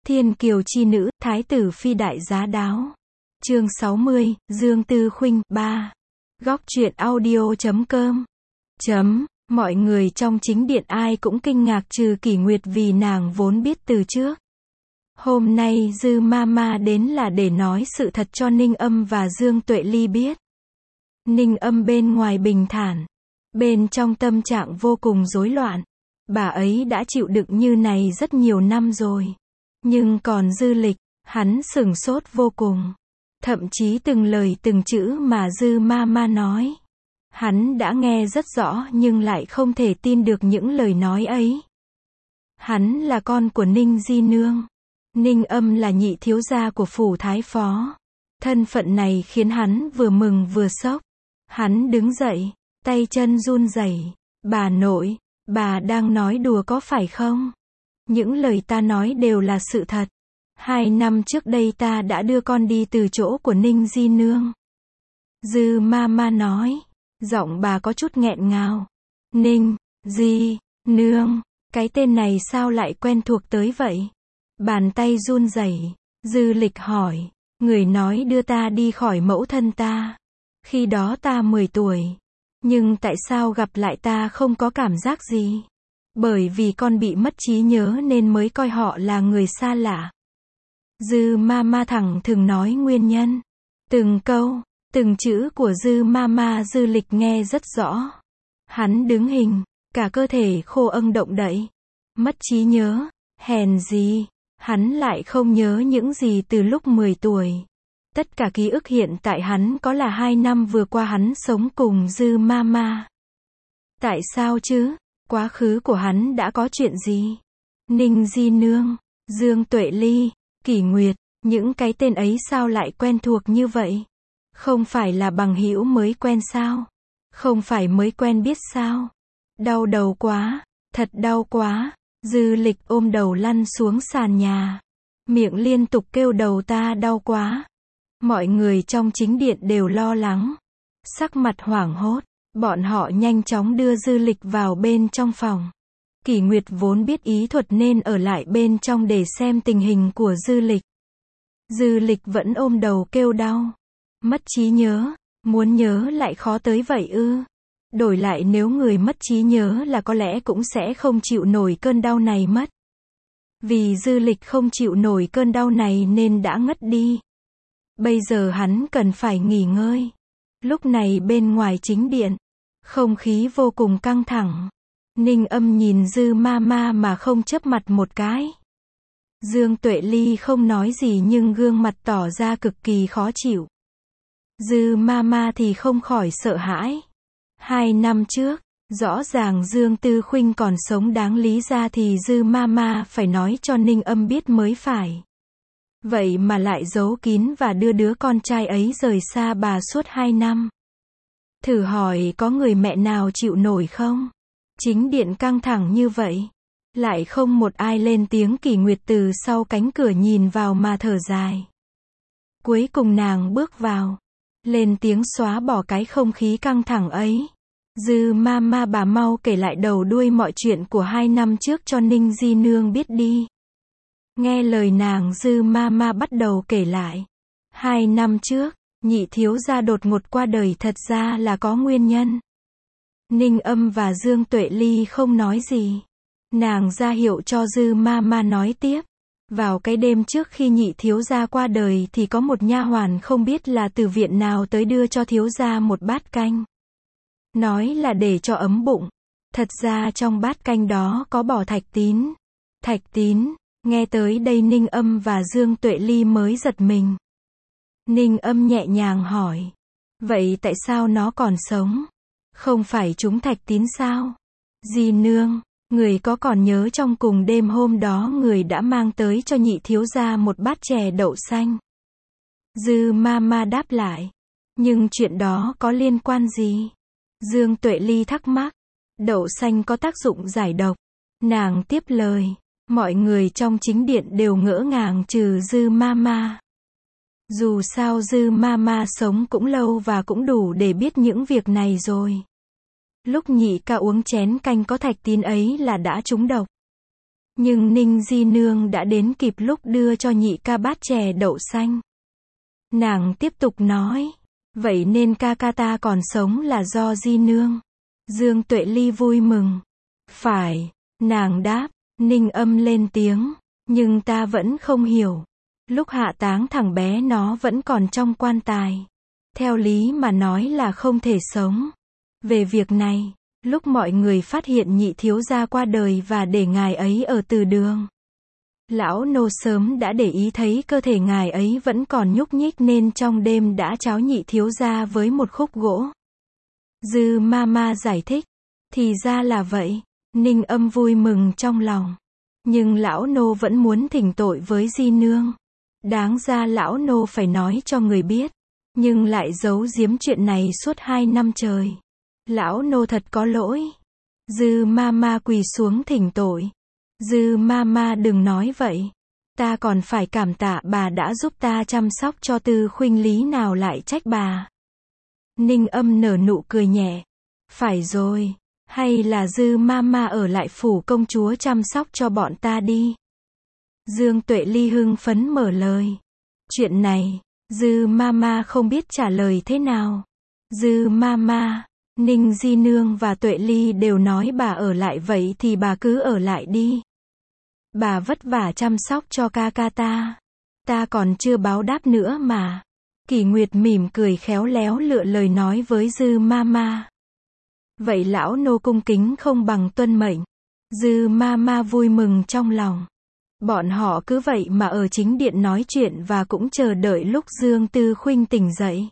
Thiên kiều chi nữ, thái tử phi đại giá đáo. Chương 60, Dương Tư Khuynh, 3. Góc truyện audio.com. Mọi người trong chính điện ai cũng kinh ngạc trừ Kỷ Nguyệt vì nàng vốn biết từ trước. Hôm nay Dư Mama đến là để nói sự thật cho Ninh Âm và Dương Tuệ Ly biết. Ninh Âm bên ngoài bình thản, bên trong tâm trạng vô cùng rối loạn. Bà ấy đã chịu đựng như này rất nhiều năm rồi. Nhưng còn Dư Lịch, hắn sửng sốt vô cùng. Thậm chí từng lời từng chữ mà Dư Mama nói, hắn đã nghe rất rõ nhưng lại không thể tin được những lời nói ấy. Hắn là con của Ninh Di Nương. Ninh Âm là nhị thiếu gia của phủ thái phó. Thân phận này khiến hắn vừa mừng vừa sốc. Hắn đứng dậy, tay chân run rẩy. Bà nội, bà đang nói đùa có phải không? Những lời ta nói đều là sự thật. 2 năm trước đây ta đã đưa con đi từ chỗ của Ninh Di Nương. Dư Mama nói, giọng bà có chút nghẹn ngào. Ninh Di Nương, cái tên này sao lại quen thuộc tới vậy? Bàn tay run rẩy. Dư Lịch hỏi, người nói đưa ta đi khỏi mẫu thân ta. Khi đó ta 10 tuổi. Nhưng tại sao gặp lại ta không có cảm giác gì? Bởi vì con bị mất trí nhớ nên mới coi họ là người xa lạ. Dư Mama thẳng thừng nói nguyên nhân. Từng câu, từng chữ của Dư Mama Dư Lịch nghe rất rõ. Hắn đứng hình, cả cơ thể khô âng động đậy. Mất trí nhớ, hèn gì, hắn lại không nhớ những gì từ lúc 10 tuổi. Tất cả ký ức hiện tại hắn có là 2 năm vừa qua hắn sống cùng Dư Mama. Tại sao chứ? Quá khứ của hắn đã có chuyện gì? Ninh Di Nương, Dương Tuệ Ly, Kỷ Nguyệt, những cái tên ấy sao lại quen thuộc như vậy? Không phải là bằng hữu mới quen sao? Không phải mới quen biết sao? Đau đầu quá, thật đau quá. Dư Lịch ôm đầu lăn xuống sàn nhà. Miệng liên tục kêu đầu ta đau quá. Mọi người trong chính điện đều lo lắng. Sắc mặt hoảng hốt. Bọn họ nhanh chóng đưa Dư Lịch vào bên trong phòng. Kỷ Nguyệt vốn biết ý thuật nên ở lại bên trong để xem tình hình của Dư Lịch. Dư Lịch vẫn ôm đầu kêu đau. Mất trí nhớ, muốn nhớ lại khó tới vậy ư? Đổi lại nếu người mất trí nhớ là có lẽ cũng sẽ không chịu nổi cơn đau này mất. Vì Dư Lịch không chịu nổi cơn đau này nên đã ngất đi. Bây giờ hắn cần phải nghỉ ngơi. Lúc này bên ngoài chính điện, không khí vô cùng căng thẳng. Ninh Âm nhìn Dư Mama mà không chớp mặt một cái. Dương Tuệ Ly không nói gì nhưng gương mặt tỏ ra cực kỳ khó chịu. Dư Mama thì không khỏi sợ hãi. 2 năm trước, rõ ràng Dương Tư Khuynh còn sống đáng lý ra thì Dư Mama phải nói cho Ninh Âm biết mới phải. Vậy mà lại giấu kín và đưa đứa con trai ấy rời xa bà suốt 2 năm. Thử hỏi có người mẹ nào chịu nổi không? Chính điện căng thẳng như vậy. Lại không một ai lên tiếng. Kỷ Nguyệt từ sau cánh cửa nhìn vào mà thở dài. Cuối cùng nàng bước vào. Lên tiếng xóa bỏ cái không khí căng thẳng ấy. Dư Mama, bà mau kể lại đầu đuôi mọi chuyện của 2 năm trước cho Ninh Di Nương biết đi. Nghe lời nàng, Dư Mama bắt đầu kể lại. 2 năm trước, nhị thiếu gia đột ngột qua đời, thật ra là có nguyên nhân. Ninh Âm và Dương Tuệ Ly không nói gì. Nàng ra hiệu cho Dư Mama nói tiếp. Vào cái đêm trước khi nhị thiếu gia qua đời thì có một nha hoàn không biết là từ viện nào tới đưa cho thiếu gia một bát canh. Nói là để cho ấm bụng. Thật ra trong bát canh đó có bỏ thạch tín. Thạch tín. Nghe tới đây Ninh Âm và Dương Tuệ Ly mới giật mình. Ninh Âm nhẹ nhàng hỏi. Vậy tại sao nó còn sống? Không phải trúng thạch tín sao? Di Nương, người có còn nhớ trong cùng đêm hôm đó người đã mang tới cho nhị thiếu gia một bát chè đậu xanh? Dư Mama đáp lại. Nhưng chuyện đó có liên quan gì? Dương Tuệ Ly thắc mắc. Đậu xanh có tác dụng giải độc. Nàng tiếp lời. Mọi người trong chính điện đều ngỡ ngàng trừ Dư Mama. Dù sao Dư Mama sống cũng lâu và cũng đủ để biết những việc này rồi. Lúc nhị ca uống chén canh có thạch tín ấy là đã trúng độc. Nhưng Ninh Di Nương đã đến kịp lúc đưa cho nhị ca bát chè đậu xanh. Nàng tiếp tục nói, vậy nên ca ca ta còn sống là do Di Nương. Dương Tuệ Ly vui mừng. Phải, nàng đáp. Ninh Âm lên tiếng, nhưng ta vẫn không hiểu. Lúc hạ táng thằng bé nó vẫn còn trong quan tài. Theo lý mà nói là không thể sống. Về việc này, lúc mọi người phát hiện nhị thiếu gia qua đời và để ngài ấy ở từ đường, lão nô sớm đã để ý thấy cơ thể ngài ấy vẫn còn nhúc nhích nên trong đêm đã tráo nhị thiếu gia với một khúc gỗ. Dư Mama giải thích, thì ra là vậy. Ninh Âm vui mừng trong lòng. Nhưng lão nô vẫn muốn thỉnh tội với Di Nương. Đáng ra lão nô phải nói cho người biết. Nhưng lại giấu giếm chuyện này suốt 2 năm trời. Lão nô thật có lỗi. Dư Mama quỳ xuống thỉnh tội. Dư Mama đừng nói vậy. Ta còn phải cảm tạ bà đã giúp ta chăm sóc cho Tư Khuynh, lý nào lại trách bà. Ninh Âm nở nụ cười nhẹ. Phải rồi. Hay là Dư Mama ở lại phủ công chúa chăm sóc cho bọn ta đi. Dương Tuệ Ly hưng phấn mở lời. Chuyện này, Dư Mama không biết trả lời thế nào. Dư Mama, Ninh Di Nương và Tuệ Ly đều nói bà ở lại, vậy thì bà cứ ở lại đi. Bà vất vả chăm sóc cho ca ca ta. Ta còn chưa báo đáp nữa mà. Kỷ Nguyệt mỉm cười khéo léo lựa lời nói với Dư Mama. Vậy lão nô cung kính không bằng tuân mệnh. Dư Mama vui mừng trong lòng. Bọn họ cứ vậy mà ở chính điện nói chuyện và cũng chờ đợi lúc Dương Tư Khuynh tỉnh dậy.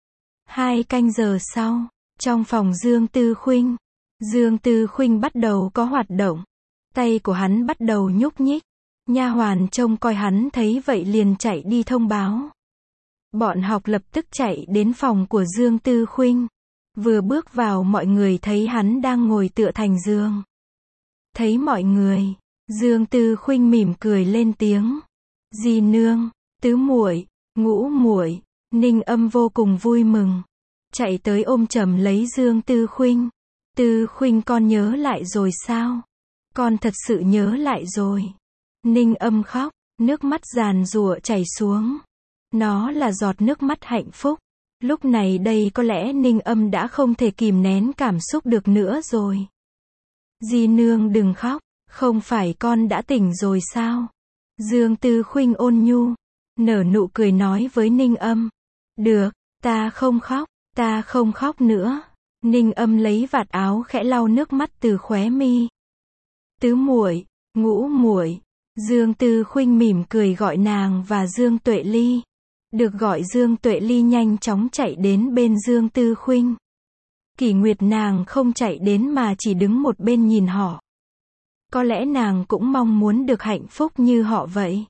2 canh giờ sau, trong phòng Dương Tư Khuynh, Dương Tư Khuynh bắt đầu có hoạt động. Tay của hắn bắt đầu nhúc nhích. Nha hoàn trông coi hắn thấy vậy liền chạy đi thông báo. Bọn học lập tức chạy đến phòng của Dương Tư Khuynh. Vừa bước vào mọi người thấy hắn đang ngồi tựa thành giường. Thấy mọi người, Dương Tư Khuynh mỉm cười lên tiếng. Di Nương, Tứ muội, Ngũ muội. Ninh Âm vô cùng vui mừng. Chạy tới ôm chầm lấy Dương Tư Khuynh. Tư Khuynh, con nhớ lại rồi sao? Con thật sự nhớ lại rồi. Ninh Âm khóc, nước mắt giàn giụa chảy xuống. Nó là giọt nước mắt hạnh phúc. Lúc này đây có lẽ Ninh Âm đã không thể kìm nén cảm xúc được nữa rồi. Di Nương đừng khóc, không phải con đã tỉnh rồi sao? Dương Tư Khuynh ôn nhu, nở nụ cười nói với Ninh Âm. Được, ta không khóc nữa. Ninh Âm lấy vạt áo khẽ lau nước mắt từ khóe mi. Tứ muội, Ngũ muội. Dương Tư Khuynh mỉm cười gọi nàng và Dương Tuệ Ly. Được gọi Dương Tuệ Ly nhanh chóng chạy đến bên Dương Tư Khuynh. Kỷ Nguyệt nàng không chạy đến mà chỉ đứng một bên nhìn họ. Có lẽ nàng cũng mong muốn được hạnh phúc như họ vậy.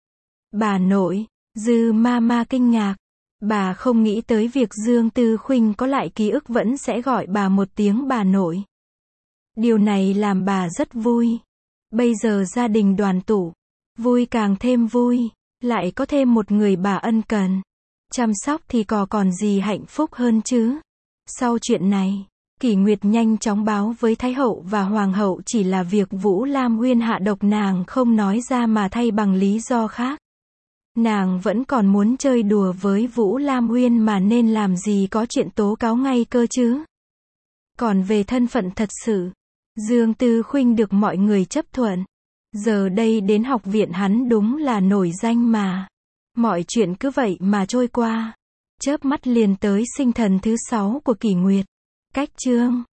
Bà nội, Dư Mama kinh ngạc. Bà không nghĩ tới việc Dương Tư Khuynh có lại ký ức vẫn sẽ gọi bà một tiếng bà nội. Điều này làm bà rất vui. Bây giờ gia đình đoàn tụ, vui càng thêm vui. Lại có thêm một người bà ân cần, chăm sóc thì còn gì hạnh phúc hơn chứ. Sau chuyện này, Kỷ Nguyệt nhanh chóng báo với Thái hậu và Hoàng hậu chỉ là việc Vũ Lam Huyên hạ độc nàng không nói ra mà thay bằng lý do khác. Nàng vẫn còn muốn chơi đùa với Vũ Lam Huyên mà nên làm gì có chuyện tố cáo ngay cơ chứ. Còn về thân phận thật sự, Dương Tư Khuynh được mọi người chấp thuận. Giờ đây đến học viện hắn đúng là nổi danh mà. Mọi chuyện cứ vậy mà trôi qua. Chớp mắt liền tới sinh thần thứ 6 của Kỷ Nguyệt. Cách chương